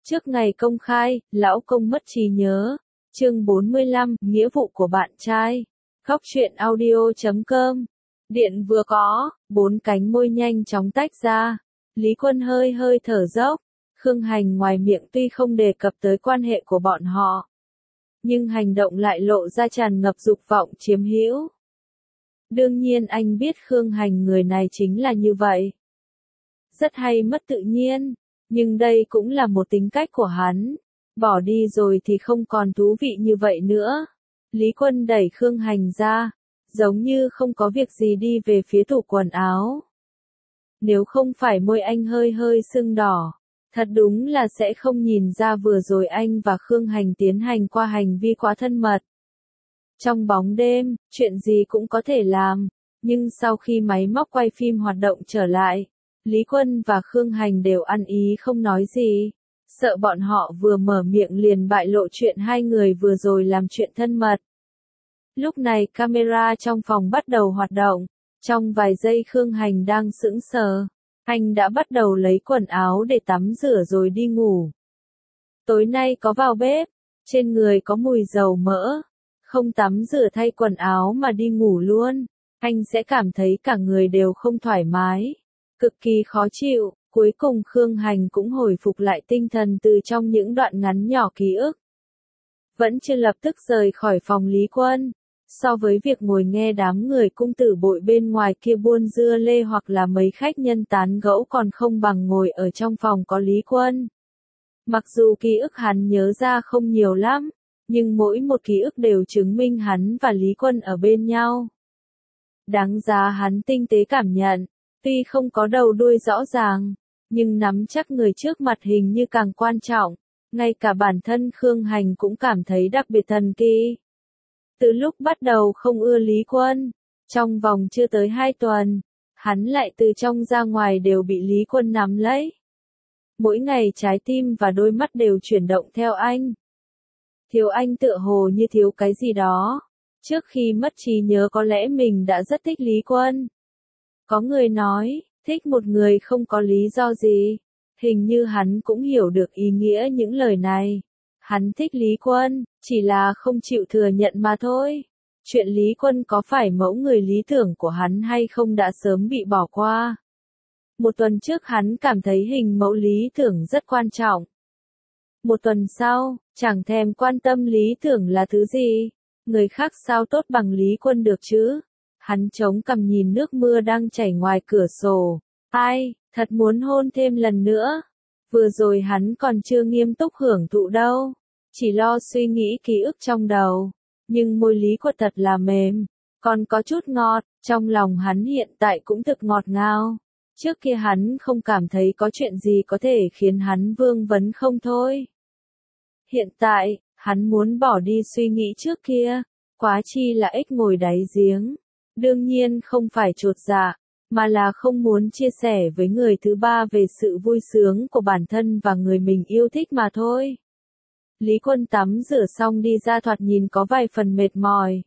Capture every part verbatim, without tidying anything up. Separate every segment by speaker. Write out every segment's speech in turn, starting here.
Speaker 1: Trước ngày công khai, lão công mất trí nhớ. Chương bốn mươi lăm, nghĩa vụ của bạn trai. Góc truyện audio chấm com. Điện vừa có, bốn cánh môi nhanh chóng tách ra. Lý Quân hơi hơi thở dốc. Khương Hành ngoài miệng tuy không đề cập tới quan hệ của bọn họ, nhưng hành động lại lộ ra tràn ngập dục vọng chiếm hữu. Đương nhiên anh biết Khương Hành người này chính là như vậy. Rất hay mất tự nhiên, nhưng đây cũng là một tính cách của hắn. Bỏ đi rồi thì không còn thú vị như vậy nữa. Lý Quân đẩy Khương Hành ra, giống như không có việc gì đi về phía tủ quần áo. Nếu không phải môi anh hơi hơi sưng đỏ, thật đúng là sẽ không nhìn ra vừa rồi anh và Khương Hành tiến hành qua hành vi quá thân mật. Trong bóng đêm, chuyện gì cũng có thể làm, nhưng sau khi máy móc quay phim hoạt động trở lại, Lý Quân và Khương Hành đều ăn ý không nói gì, sợ bọn họ vừa mở miệng liền bại lộ chuyện hai người vừa rồi làm chuyện thân mật. Lúc này camera trong phòng bắt đầu hoạt động, trong vài giây Khương Hành đang sững sờ, anh đã bắt đầu lấy quần áo để tắm rửa rồi đi ngủ. Tối nay có vào bếp, trên người có mùi dầu mỡ, không tắm rửa thay quần áo mà đi ngủ luôn, anh sẽ cảm thấy cả người đều không thoải mái, cực kỳ khó chịu. Cuối cùng Khương Hành cũng hồi phục lại tinh thần từ trong những đoạn ngắn nhỏ ký ức. Vẫn chưa lập tức rời khỏi phòng Lý Quân. So với việc ngồi nghe đám người cung tử bội bên ngoài kia buôn dưa lê hoặc là mấy khách nhân tán gẫu còn không bằng ngồi ở trong phòng có Lý Quân. Mặc dù ký ức hắn nhớ ra không nhiều lắm, nhưng mỗi một ký ức đều chứng minh hắn và Lý Quân ở bên nhau. Đáng giá hắn tinh tế cảm nhận, tuy không có đầu đuôi rõ ràng, nhưng nắm chắc người trước mặt hình như càng quan trọng, ngay cả bản thân Khương Hành cũng cảm thấy đặc biệt thần kỳ. Từ lúc bắt đầu không ưa Lý Quân, trong vòng chưa tới hai tuần, hắn lại từ trong ra ngoài đều bị Lý Quân nắm lấy. Mỗi ngày trái tim và đôi mắt đều chuyển động theo anh. Thiếu anh tựa hồ như thiếu cái gì đó. Trước khi mất trí nhớ có lẽ mình đã rất thích Lý Quân. Có người nói, thích một người không có lý do gì. Hình như hắn cũng hiểu được ý nghĩa những lời này. Hắn thích Lý Quân, chỉ là không chịu thừa nhận mà thôi. Chuyện Lý Quân có phải mẫu người lý tưởng của hắn hay không đã sớm bị bỏ qua. Một tuần trước hắn cảm thấy hình mẫu lý tưởng rất quan trọng. Một tuần sau, chẳng thèm quan tâm lý tưởng là thứ gì. Người khác sao tốt bằng Lý Quân được chứ? Hắn chống cằm nhìn nước mưa đang chảy ngoài cửa sổ. Ai, thật muốn hôn thêm lần nữa. Vừa rồi hắn còn chưa nghiêm túc hưởng thụ đâu, chỉ lo suy nghĩ ký ức trong đầu. Nhưng môi Lý Quân thật là mềm, còn có chút ngọt, trong lòng hắn hiện tại cũng thực ngọt ngào. Trước kia hắn không cảm thấy có chuyện gì có thể khiến hắn vương vấn không thôi. Hiện tại, hắn muốn bỏ đi suy nghĩ trước kia, quá chi là ếch ngồi đáy giếng. Đương nhiên không phải chột dạ, mà là không muốn chia sẻ với người thứ ba về sự vui sướng của bản thân và người mình yêu thích mà thôi. Lý Quân tắm rửa xong đi ra thoạt nhìn có vài phần mệt mỏi.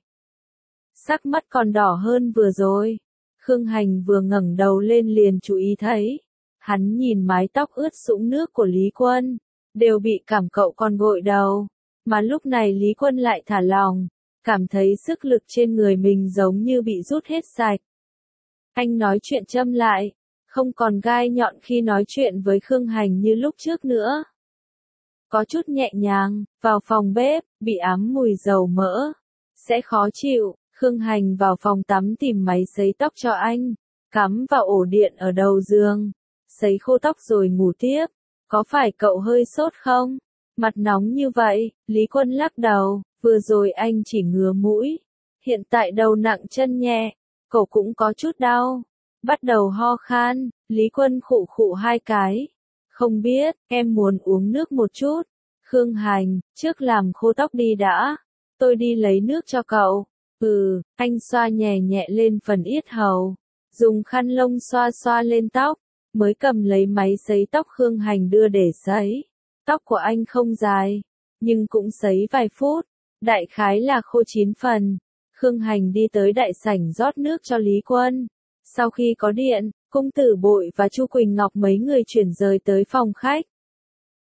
Speaker 1: Sắc mắt còn đỏ hơn vừa rồi. Khương Hành vừa ngẩng đầu lên liền chú ý thấy. Hắn nhìn mái tóc ướt sũng nước của Lý Quân, đều bị cảm cậu còn gội đầu. Mà lúc này Lý Quân lại thả lỏng, cảm thấy sức lực trên người mình giống như bị rút hết sạch. Anh nói chuyện châm lại, không còn gai nhọn khi nói chuyện với Khương Hành như lúc trước nữa. Có chút nhẹ nhàng, vào phòng bếp, bị ám mùi dầu mỡ. Sẽ khó chịu, Khương Hành vào phòng tắm tìm máy sấy tóc cho anh, cắm vào ổ điện ở đầu giường, sấy khô tóc rồi ngủ tiếp. Có phải cậu hơi sốt không? Mặt nóng như vậy, Lý Quân lắc đầu, vừa rồi anh chỉ ngứa mũi. Hiện tại đầu nặng chân nhẹ, cổ cũng có chút đau. Bắt đầu ho khan, Lý Quân khụ khụ hai cái. Không biết, em muốn uống nước một chút. Khương Hành, trước làm khô tóc đi đã. Tôi đi lấy nước cho cậu. Ừ, anh xoa nhẹ nhẹ lên phần yết hầu. Dùng khăn lông xoa xoa lên tóc. Mới cầm lấy máy sấy tóc Khương Hành đưa để sấy. Tóc của anh không dài, nhưng cũng sấy vài phút. Đại khái là khô chín phần. Khương Hành đi tới đại sảnh rót nước cho Lý Quân. Sau khi có điện, cung tử bội và Chu Quỳnh Ngọc mấy người chuyển rời tới phòng khách.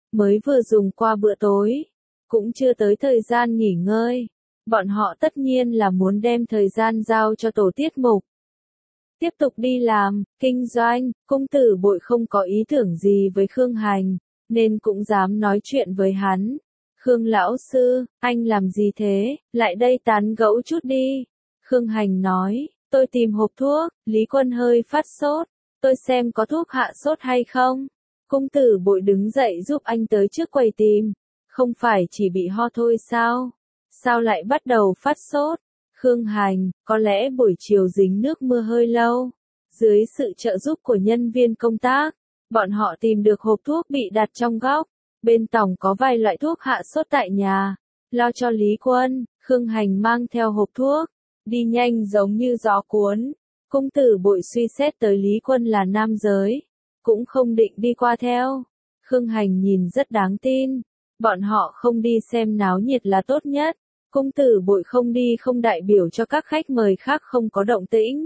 Speaker 1: mới vừa dùng qua bữa tối, cũng chưa tới thời gian nghỉ ngơi. Bọn họ tất nhiên là muốn đem thời gian giao cho tổ tiết mục. Tiếp tục đi làm, kinh doanh, Cung Tử Bội không có ý tưởng gì với Khương Hành, nên cũng dám nói chuyện với hắn. Khương lão sư, anh làm gì thế, lại đây tán gẫu chút đi. Khương Hành nói, tôi tìm hộp thuốc, Lý Quân hơi phát sốt, tôi xem có thuốc hạ sốt hay không. Cung Tử Bội đứng dậy giúp anh tới trước quầy tìm, không phải chỉ bị ho thôi sao? Sao lại bắt đầu phát sốt? Khương Hành, có lẽ buổi chiều dính nước mưa hơi lâu. Dưới sự trợ giúp của nhân viên công tác, bọn họ tìm được hộp thuốc bị đặt trong góc. Bên trong có vài loại thuốc hạ sốt tại nhà. Lo cho Lý Quân, Khương Hành mang theo hộp thuốc, đi nhanh giống như gió cuốn. Cung Tử Bội suy xét tới Lý Quân là nam giới, cũng không định đi qua theo. Khương Hành nhìn rất đáng tin. Bọn họ không đi xem náo nhiệt là tốt nhất. Cung Tử Bội không đi không đại biểu cho các khách mời khác không có động tĩnh.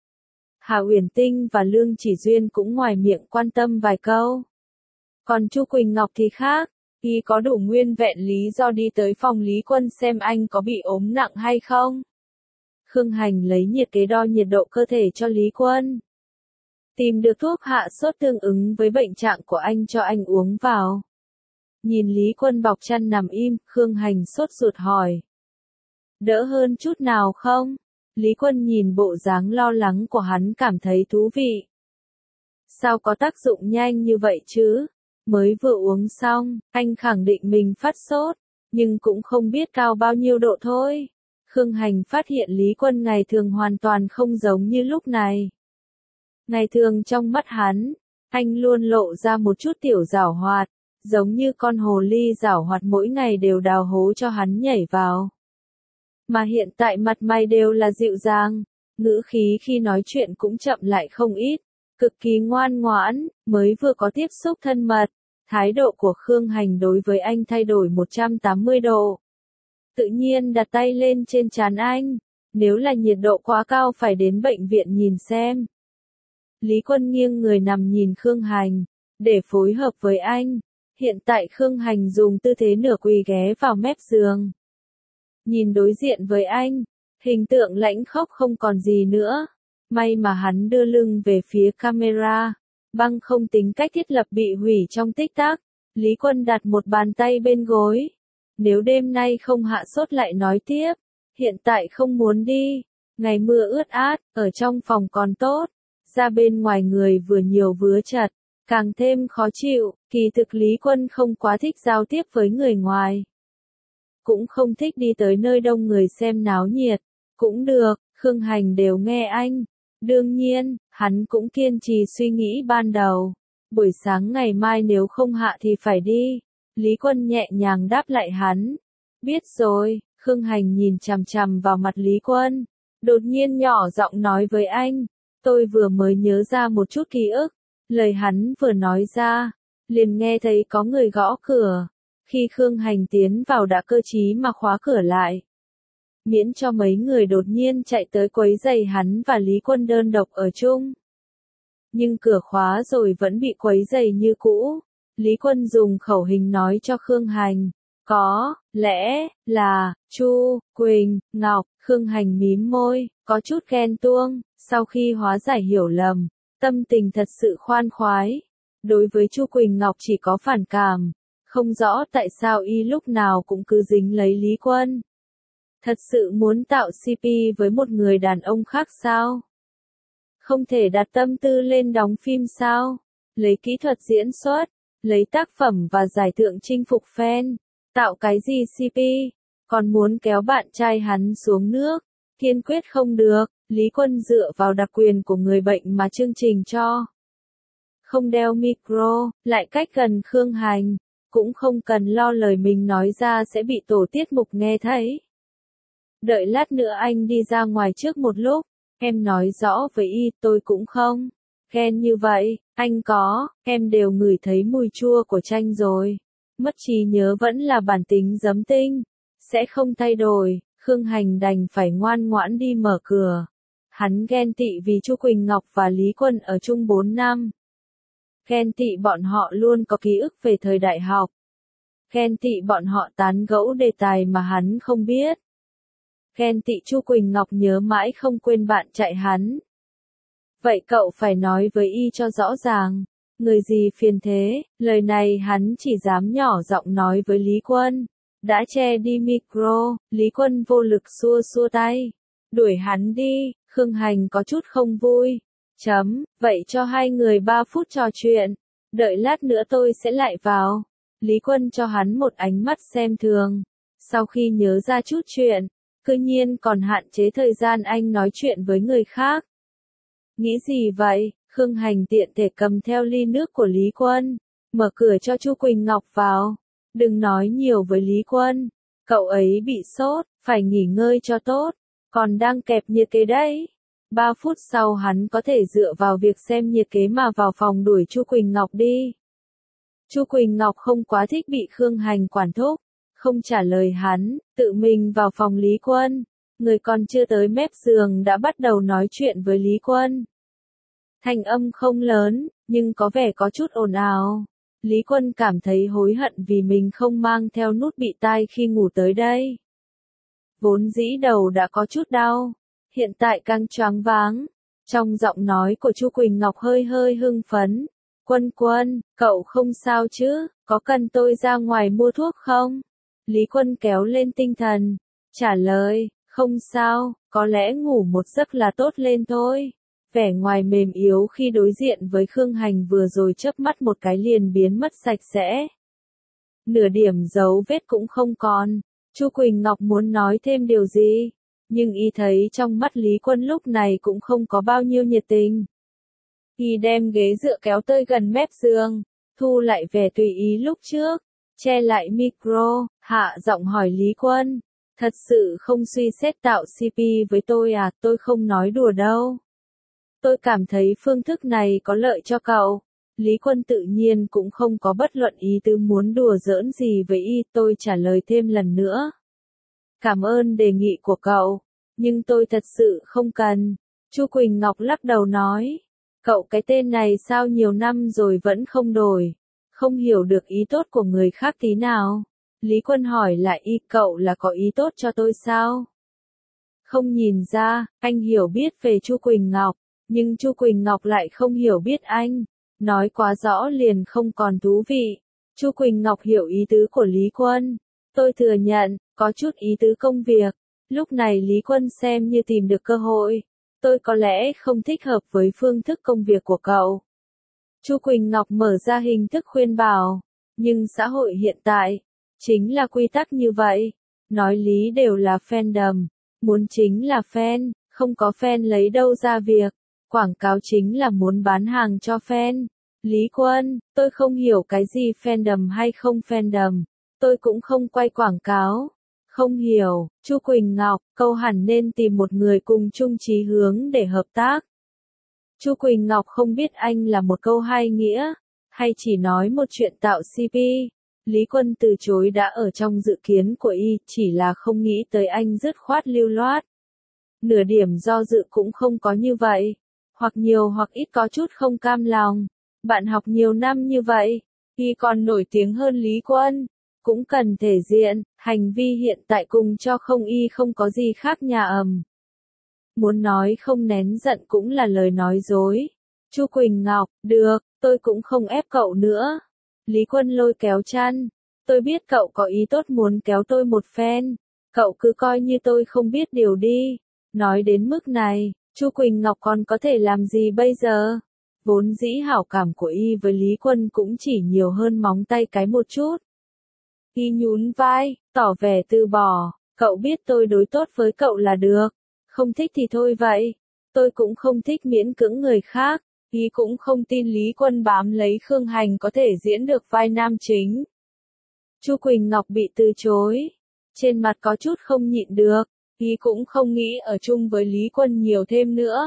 Speaker 1: Hà Uyển Tinh và Lương Chỉ Duyên cũng ngoài miệng quan tâm vài câu. Còn Chu Quỳnh Ngọc thì khác, y có đủ nguyên vẹn lý do đi tới phòng Lý Quân xem anh có bị ốm nặng hay không. Khương Hành lấy nhiệt kế đo nhiệt độ cơ thể cho Lý Quân. Tìm được thuốc hạ sốt tương ứng với bệnh trạng của anh cho anh uống vào. Nhìn Lý Quân bọc chăn nằm im, Khương Hành sốt ruột hỏi. Đỡ hơn chút nào không? Lý Quân nhìn bộ dáng lo lắng của hắn cảm thấy thú vị. Sao có tác dụng nhanh như vậy chứ? Mới vừa uống xong, anh khẳng định mình phát sốt, nhưng cũng không biết cao bao nhiêu độ thôi. Khương Hành phát hiện Lý Quân ngày thường hoàn toàn không giống như lúc này. Ngày thường trong mắt hắn, anh luôn lộ ra một chút tiểu giảo hoạt, giống như con hồ ly giảo hoạt mỗi ngày đều đào hố cho hắn nhảy vào. Mà hiện tại mặt mày đều là dịu dàng, ngữ khí khi nói chuyện cũng chậm lại không ít, cực kỳ ngoan ngoãn, mới vừa có tiếp xúc thân mật, thái độ của Khương Hành đối với anh thay đổi một trăm tám mươi độ. Tự nhiên đặt tay lên trên trán anh, nếu là nhiệt độ quá cao phải đến bệnh viện nhìn xem. Lý Quân nghiêng người nằm nhìn Khương Hành, để phối hợp với anh. Hiện tại Khương Hành dùng tư thế nửa quỳ ghé vào mép giường. Nhìn đối diện với anh, hình tượng lãnh khốc không còn gì nữa. May mà hắn đưa lưng về phía camera, băng không tính cách thiết lập bị hủy trong tích tắc. Lý Quân đặt một bàn tay bên gối. Nếu đêm nay không hạ sốt lại nói tiếp, hiện tại không muốn đi. Ngày mưa ướt át, ở trong phòng còn tốt, ra bên ngoài người vừa nhiều vừa chật, càng thêm khó chịu. Kỳ thực Lý Quân không quá thích giao tiếp với người ngoài. Cũng không thích đi tới nơi đông người xem náo nhiệt. Cũng được, Khương Hành đều nghe anh. Đương nhiên, hắn cũng kiên trì suy nghĩ ban đầu. Buổi sáng ngày mai nếu không hạ thì phải đi. Lý Quân nhẹ nhàng đáp lại hắn. Biết rồi, Khương Hành nhìn chằm chằm vào mặt Lý Quân. Đột nhiên nhỏ giọng nói với anh. Tôi vừa mới nhớ ra một chút ký ức. Lời hắn vừa nói ra, liền nghe thấy có người gõ cửa. Khi Khương Hành tiến vào đã cơ trí mà khóa cửa lại. Miễn cho mấy người đột nhiên chạy tới quấy rầy hắn và Lý Quân đơn độc ở chung. Nhưng cửa khóa rồi vẫn bị quấy rầy như cũ. Lý Quân dùng khẩu hình nói cho Khương Hành. Có, lẽ, là, Chu, Quỳnh, Ngọc. Khương Hành mím môi, có chút ghen tuông. Sau khi hóa giải hiểu lầm, tâm tình thật sự khoan khoái. Đối với Chu Quỳnh Ngọc chỉ có phản cảm. Không rõ tại sao y lúc nào cũng cứ dính lấy Lý Quân. Thật sự muốn tạo xê pê với một người đàn ông khác sao? Không thể đặt tâm tư lên đóng phim sao? Lấy kỹ thuật diễn xuất, lấy tác phẩm và giải thưởng chinh phục fan, tạo cái gì xê pê? Còn muốn kéo bạn trai hắn xuống nước? Kiên quyết không được. Lý Quân dựa vào đặc quyền của người bệnh mà chương trình cho. Không đeo micro, lại cách gần Khương Hành, cũng không cần lo lời mình nói ra sẽ bị tổ tiết mục nghe thấy. Đợi lát nữa anh đi ra ngoài trước một lúc, em nói rõ với y, tôi cũng không ghen như vậy, anh có, em đều ngửi thấy mùi chua của chanh rồi. Mất trí nhớ vẫn là bản tính giấm tinh, sẽ không thay đổi. Khương Hành đành phải ngoan ngoãn đi mở cửa. Hắn ghen tị vì Chu Quỳnh Ngọc và Lý Quân ở chung bốn năm. Ghen tị bọn họ luôn có ký ức về thời đại học. Ghen tị bọn họ tán gẫu đề tài mà hắn không biết. Ghen tị Chu Quỳnh Ngọc nhớ mãi không quên bạn chạy hắn. Vậy cậu phải nói với y cho rõ ràng. Người gì phiền thế, lời này hắn chỉ dám nhỏ giọng nói với Lý Quân. Đã che đi micro, Lý Quân vô lực xua xua tay. Đuổi hắn đi, Khương Hành có chút không vui. Chấm, vậy cho hai người ba phút trò chuyện. Đợi lát nữa tôi sẽ lại vào. Lý Quân cho hắn một ánh mắt xem thường. Sau khi nhớ ra chút chuyện, cư nhiên còn hạn chế thời gian anh nói chuyện với người khác. Nghĩ gì vậy? Khương Hành tiện thể cầm theo ly nước của Lý Quân, mở cửa cho Chu Quỳnh Ngọc vào. Đừng nói nhiều với Lý Quân, cậu ấy bị sốt, phải nghỉ ngơi cho tốt, còn đang kẹp nhiệt kế đấy. Ba phút sau hắn có thể dựa vào việc xem nhiệt kế mà vào phòng đuổi Chu Quỳnh Ngọc đi. Chu Quỳnh Ngọc không quá thích bị Khương Hành quản thúc, không trả lời hắn, tự mình vào phòng Lý Quân. Người còn chưa tới mép giường đã bắt đầu nói chuyện với Lý Quân. Thanh âm không lớn, nhưng có vẻ có chút ồn ào. Lý Quân cảm thấy hối hận vì mình không mang theo nút bị tai khi ngủ tới đây. Vốn dĩ đầu đã có chút đau, hiện tại càng choáng váng. Trong giọng nói của Chu Quỳnh Ngọc hơi hơi hưng phấn. Quân Quân, cậu không sao chứ, có cần tôi ra ngoài mua thuốc không? Lý Quân kéo lên tinh thần, trả lời, không sao, có lẽ ngủ một giấc là tốt lên thôi. Vẻ ngoài mềm yếu khi đối diện với Khương Hành vừa rồi chớp mắt một cái liền biến mất sạch sẽ. Nửa điểm dấu vết cũng không còn. Chu Quỳnh Ngọc muốn nói thêm điều gì, nhưng y thấy trong mắt Lý Quân lúc này cũng không có bao nhiêu nhiệt tình. Y đem ghế dựa kéo tới gần mép giường, thu lại vẻ tùy ý lúc trước, che lại micro, hạ giọng hỏi Lý Quân, thật sự không suy xét tạo xê pê với tôi à, tôi không nói đùa đâu. Tôi cảm thấy phương thức này có lợi cho cậu. Lý Quân tự nhiên cũng không có bất luận ý tứ muốn đùa giỡn gì với y, tôi trả lời thêm lần nữa. Cảm ơn đề nghị của cậu, nhưng tôi thật sự không cần. Chu Quỳnh Ngọc lắc đầu nói, cậu cái tên này sao nhiều năm rồi vẫn không đổi, không hiểu được ý tốt của người khác tí nào. Lý Quân hỏi lại y, cậu là có ý tốt cho tôi sao? Không nhìn ra, anh hiểu biết về Chu Quỳnh Ngọc, nhưng Chu Quỳnh Ngọc lại không hiểu biết anh. Nói quá rõ liền không còn thú vị. Chu Quỳnh Ngọc hiểu ý tứ của Lý Quân. Tôi thừa nhận, có chút ý tứ công việc. Lúc này Lý Quân xem như tìm được cơ hội. Tôi có lẽ không thích hợp với phương thức công việc của cậu. Chu Quỳnh Ngọc mở ra hình thức khuyên bảo. Nhưng xã hội hiện tại, chính là quy tắc như vậy. Nói lý đều là fandom. Muốn chính là fan, không có fan lấy đâu ra việc. Quảng cáo chính là muốn bán hàng cho fan. Lý Quân, tôi không hiểu cái gì fandom hay không fandom. Tôi cũng không quay quảng cáo. Không hiểu, Chu Quỳnh Ngọc, câu hẳn nên tìm một người cùng chung chí hướng để hợp tác. Chu Quỳnh Ngọc không biết anh là một câu hai nghĩa, hay chỉ nói một chuyện tạo xê pê. Lý Quân từ chối đã ở trong dự kiến của y, chỉ là không nghĩ tới anh dứt khoát lưu loát. Nửa điểm do dự cũng không có như vậy. Hoặc nhiều hoặc ít có chút không cam lòng. Bạn học nhiều năm như vậy, y còn nổi tiếng hơn Lý Quân, cũng cần thể diện, hành vi hiện tại cùng cho không y không có gì khác nhà ầm. Muốn nói không nén giận cũng là lời nói dối. Chu Quỳnh Ngọc, được, tôi cũng không ép cậu nữa. Lý Quân lôi kéo chăn, tôi biết cậu có ý tốt muốn kéo tôi một phen, cậu cứ coi như tôi không biết điều đi. Nói đến mức này, Chu Quỳnh Ngọc còn có thể làm gì bây giờ? Vốn dĩ hảo cảm của y với Lý Quân cũng chỉ nhiều hơn móng tay cái một chút. Y nhún vai, tỏ vẻ từ bỏ, cậu biết tôi đối tốt với cậu là được, không thích thì thôi vậy. Tôi cũng không thích miễn cưỡng người khác, y cũng không tin Lý Quân bám lấy Khương Hành có thể diễn được vai nam chính. Chu Quỳnh Ngọc bị từ chối, trên mặt có chút không nhịn được, y cũng không nghĩ ở chung với Lý Quân nhiều thêm nữa.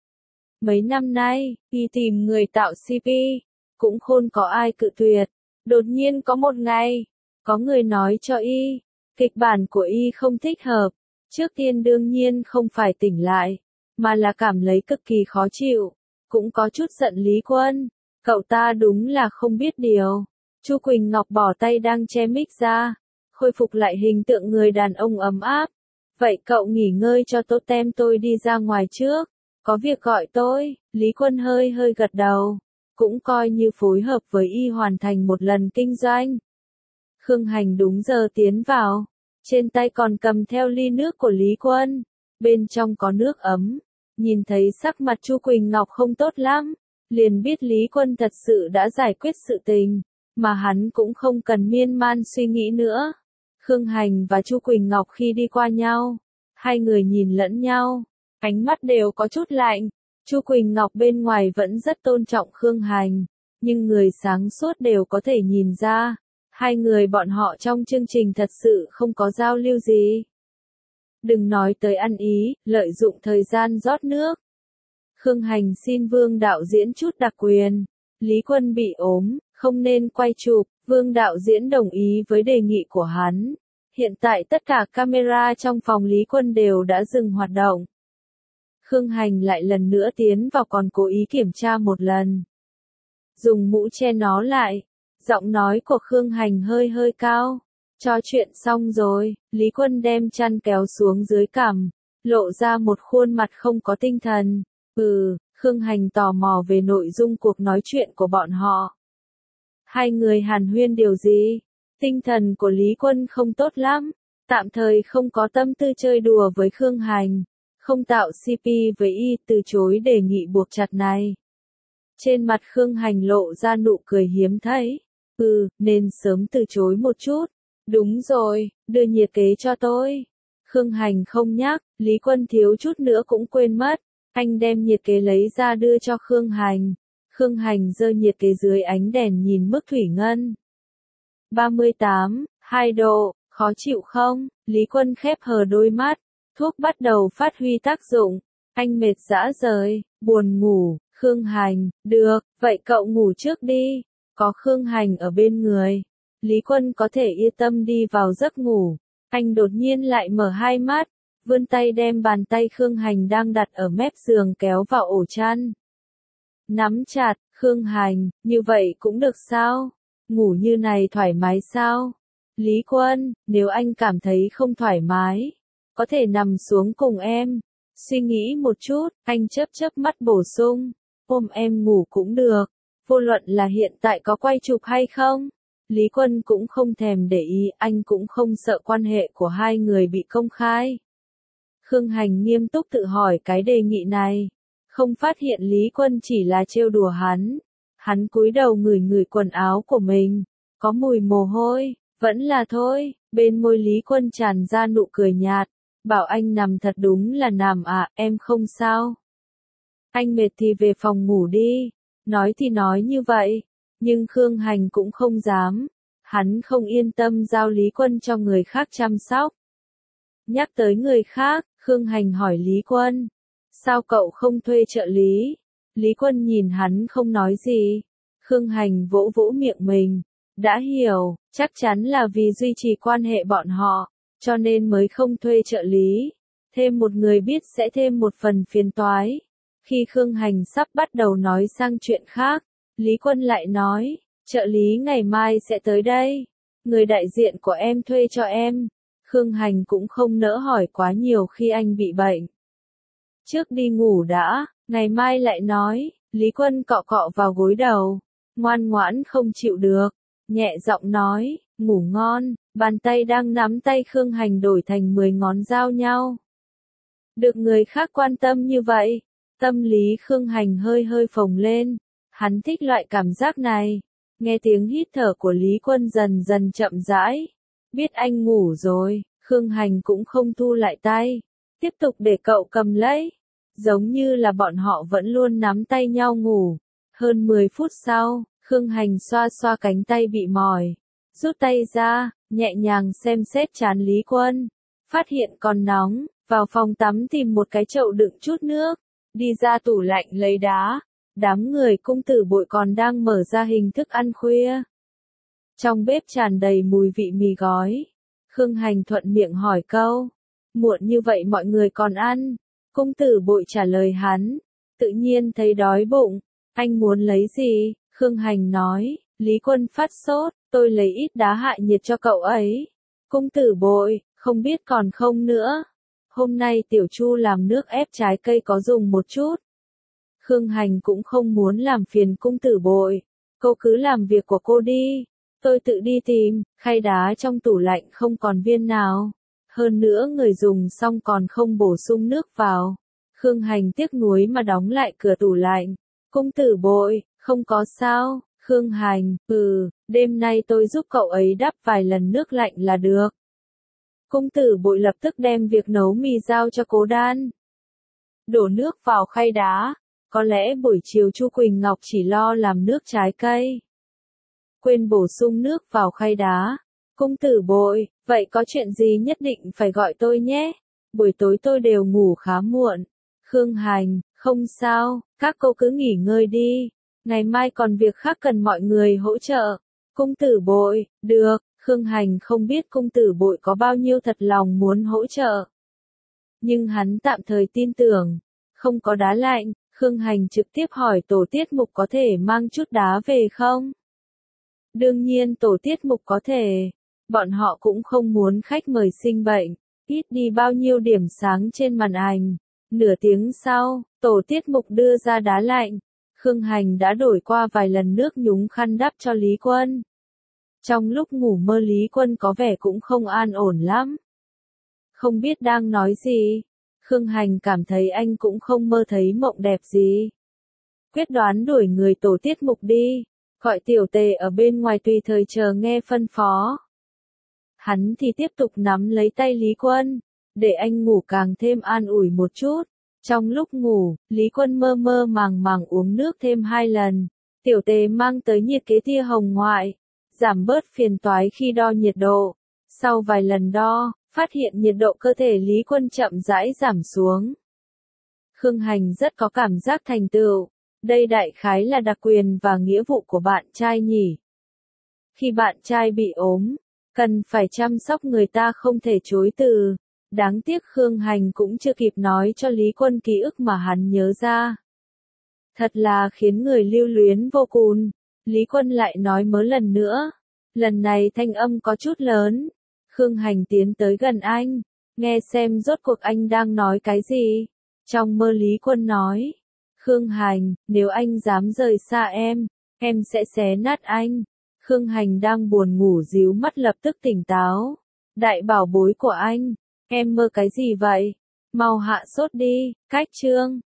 Speaker 1: Mấy năm nay, y tìm người tạo xê pê, cũng khôn có ai cự tuyệt. Đột nhiên có một ngày, có người nói cho y, kịch bản của y không thích hợp. Trước tiên đương nhiên không phải tỉnh lại, mà là cảm lấy cực kỳ khó chịu, cũng có chút giận Lý Quân. Cậu ta đúng là không biết điều. Chu Quỳnh Ngọc bỏ tay đang che mic ra, khôi phục lại hình tượng người đàn ông ấm áp. Vậy cậu nghỉ ngơi cho tốt, tem tôi đi ra ngoài trước. Có việc gọi tôi. Lý Quân hơi hơi gật đầu. Cũng coi như phối hợp với y hoàn thành một lần kinh doanh. Khương Hành đúng giờ tiến vào. Trên tay còn cầm theo ly nước của Lý Quân. Bên trong có nước ấm. Nhìn thấy sắc mặt Chu Quỳnh Ngọc không tốt lắm. Liền biết Lý Quân thật sự đã giải quyết sự tình. Mà hắn cũng không cần miên man suy nghĩ nữa. Khương Hành và Chu Quỳnh Ngọc khi đi qua nhau. Hai người nhìn lẫn nhau. Ánh mắt đều có chút lạnh. Chu Quỳnh Ngọc bên ngoài vẫn rất tôn trọng Khương Hành. Nhưng người sáng suốt đều có thể nhìn ra. Hai người bọn họ trong chương trình thật sự không có giao lưu gì. Đừng nói tới ăn ý, lợi dụng thời gian rót nước. Khương Hành xin Vương đạo diễn chút đặc quyền. Lý Quân bị ốm, không nên quay chụp. Vương đạo diễn đồng ý với đề nghị của hắn. Hiện tại tất cả camera trong phòng Lý Quân đều đã dừng hoạt động. Khương Hành lại lần nữa tiến vào còn cố ý kiểm tra một lần. Dùng mũ che nó lại. Giọng nói của Khương Hành hơi hơi cao. Cho chuyện xong rồi, Lý Quân đem chăn kéo xuống dưới cằm, lộ ra một khuôn mặt không có tinh thần. Ừ, Khương Hành tò mò về nội dung cuộc nói chuyện của bọn họ. Hai người hàn huyên điều gì? Tinh thần của Lý Quân không tốt lắm, tạm thời không có tâm tư chơi đùa với Khương Hành, không tạo xê pê với y, từ chối đề nghị buộc chặt này. Trên mặt Khương Hành lộ ra nụ cười hiếm thấy. Ừ, nên sớm từ chối một chút. Đúng rồi, đưa nhiệt kế cho tôi. Khương Hành không nhắc, Lý Quân thiếu chút nữa cũng quên mất. Anh đem nhiệt kế lấy ra đưa cho Khương Hành. Khương Hành giơ nhiệt kế dưới ánh đèn nhìn mức thủy ngân. ba mươi tám, hai độ, khó chịu không? Lý Quân khép hờ đôi mắt. Thuốc bắt đầu phát huy tác dụng. Anh mệt rã rời, buồn ngủ. Khương Hành, được, vậy cậu ngủ trước đi. Có Khương Hành ở bên người. Lý Quân có thể yên tâm đi vào giấc ngủ. Anh đột nhiên lại mở hai mắt, vươn tay đem bàn tay Khương Hành đang đặt ở mép giường kéo vào ổ chăn. Nắm chặt, Khương Hành, như vậy cũng được sao? Ngủ như này thoải mái sao? Lý Quân, nếu anh cảm thấy không thoải mái, có thể nằm xuống cùng em. Suy nghĩ một chút, anh chớp chớp mắt bổ sung, ôm em ngủ cũng được, vô luận là hiện tại có quay chụp hay không. Lý Quân cũng không thèm để ý, anh cũng không sợ quan hệ của hai người bị công khai. Khương Hành nghiêm túc tự hỏi cái đề nghị này, không phát hiện Lý Quân chỉ là trêu đùa hắn. Hắn cúi đầu ngửi ngửi quần áo của mình, có mùi mồ hôi, vẫn là thôi. Bên môi Lý Quân tràn ra nụ cười nhạt, bảo anh nằm thật đúng là nằm à, em không sao. Anh mệt thì về phòng ngủ đi. Nói thì nói như vậy, nhưng Khương Hành cũng không dám. Hắn không yên tâm giao Lý Quân cho người khác chăm sóc. Nhắc tới người khác, Khương Hành hỏi Lý Quân, sao cậu không thuê trợ lý? Lý Quân nhìn hắn không nói gì. Khương Hành vỗ vỗ miệng mình, đã hiểu, chắc chắn là vì duy trì quan hệ bọn họ, cho nên mới không thuê trợ lý. Thêm một người biết sẽ thêm một phần phiền toái. Khi Khương Hành sắp bắt đầu nói sang chuyện khác, Lý Quân lại nói, trợ lý ngày mai sẽ tới đây. Người đại diện của em thuê cho em. Khương Hành cũng không nỡ hỏi quá nhiều khi anh bị bệnh. Trước đi ngủ đã, ngày mai lại nói. Lý Quân cọ cọ vào gối đầu, ngoan ngoãn không chịu được, nhẹ giọng nói, ngủ ngon. Bàn tay đang nắm tay Khương Hành đổi thành mười ngón giao nhau. Được người khác quan tâm như vậy, tâm lý Khương Hành hơi hơi phồng lên. Hắn thích loại cảm giác này. Nghe tiếng hít thở của Lý Quân dần dần chậm rãi. Biết anh ngủ rồi, Khương Hành cũng không thu lại tay. Tiếp tục để cậu cầm lấy. Giống như là bọn họ vẫn luôn nắm tay nhau ngủ. Hơn mười phút sau, Khương Hành xoa xoa cánh tay bị mỏi. Rút tay ra, nhẹ nhàng xem xét trán Lý Quân. Phát hiện còn nóng, vào phòng tắm tìm một cái chậu đựng chút nước. Đi ra tủ lạnh lấy đá. Đám người cung tử bội còn đang mở ra hình thức ăn khuya. Trong bếp tràn đầy mùi vị mì gói. Khương Hành thuận miệng hỏi câu, muộn như vậy mọi người còn ăn? Cung tử bội trả lời hắn, tự nhiên thấy đói bụng. Anh muốn lấy gì? Khương Hành nói, Lý Quân phát sốt, tôi lấy ít đá hạ nhiệt cho cậu ấy. Cung tử bội, không biết còn không nữa. Hôm nay Tiểu Chu làm nước ép trái cây có dùng một chút. Khương Hành cũng không muốn làm phiền cung tử bội. Cô cứ làm việc của cô đi. Tôi tự đi tìm, khay đá trong tủ lạnh không còn viên nào. Hơn nữa người dùng xong còn không bổ sung nước vào. Khương Hành tiếc nuối mà đóng lại cửa tủ lạnh. Cung tử bội, không có sao. Khương Hành, ừ, đêm nay tôi giúp cậu ấy đắp vài lần nước lạnh là được. Cung tử bội lập tức đem việc nấu mì giao cho Cố Đan. Đổ nước vào khay đá. Có lẽ buổi chiều Chu Quỳnh Ngọc chỉ lo làm nước trái cây. Quên bổ sung nước vào khay đá. Cung tử bội, vậy có chuyện gì nhất định phải gọi tôi nhé. Buổi tối tôi đều ngủ khá muộn. Khương Hành, không sao, các cô cứ nghỉ ngơi đi. Ngày mai còn việc khác cần mọi người hỗ trợ. Cung tử bội, được, Khương Hành không biết cung tử bội có bao nhiêu thật lòng muốn hỗ trợ. Nhưng hắn tạm thời tin tưởng. Không có đá lạnh, Khương Hành trực tiếp hỏi tổ tiết mục có thể mang chút đá về không? Đương nhiên tổ tiết mục có thể. Bọn họ cũng không muốn khách mời sinh bệnh. Ít đi bao nhiêu điểm sáng trên màn ảnh. Nửa tiếng sau, tổ tiết mục đưa ra đá lạnh. Khương Hành đã đổi qua vài lần nước nhúng khăn đắp cho Lý Quân. Trong lúc ngủ mơ Lý Quân có vẻ cũng không an ổn lắm. Không biết đang nói gì. Khương Hành cảm thấy anh cũng không mơ thấy mộng đẹp gì. Quyết đoán đuổi người tổ tiết mục đi. Gọi tiểu tề ở bên ngoài tùy thời chờ nghe phân phó. Hắn thì tiếp tục nắm lấy tay Lý Quân. Để anh ngủ càng thêm an ủi một chút. Trong lúc ngủ, Lý Quân mơ mơ màng màng uống nước thêm hai lần. Tiểu tề mang tới nhiệt kế tia hồng ngoại. Giảm bớt phiền toái khi đo nhiệt độ. Sau vài lần đo, phát hiện nhiệt độ cơ thể Lý Quân chậm rãi giảm xuống. Khương Hành rất có cảm giác thành tựu. Đây đại khái là đặc quyền và nghĩa vụ của bạn trai nhỉ. Khi bạn trai bị ốm, cần phải chăm sóc người ta không thể chối từ. Đáng tiếc Khương Hành cũng chưa kịp nói cho Lý Quân ký ức mà hắn nhớ ra. Thật là khiến người lưu luyến vô cùng. Lý Quân lại nói mớ lần nữa. Lần này thanh âm có chút lớn. Khương Hành tiến tới gần anh. Nghe xem rốt cuộc anh đang nói cái gì. Trong mơ Lý Quân nói. Khương Hành, nếu anh dám rời xa em, em sẽ xé nát anh. Khương Hành đang buồn ngủ díu mắt lập tức tỉnh táo. Đại bảo bối của anh. Em mơ cái gì vậy? Mau hạ sốt đi, cách chương.